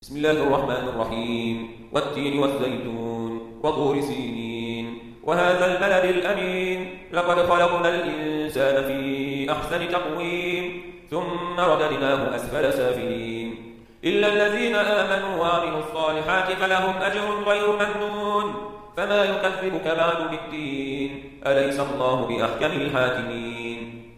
بسم الله الرحمن الرحيم والتين والزيتون وطور سينين وهذا البلد الأمين لقد خلقنا الإنسان في أحسن تقويم ثم رددناه أسفل سافلين إلا الذين آمنوا وعملوا الصالحات فلهم أجر غير ممنون فما يكذبك بعد بالدين أليس الله بأحكم الحاكمين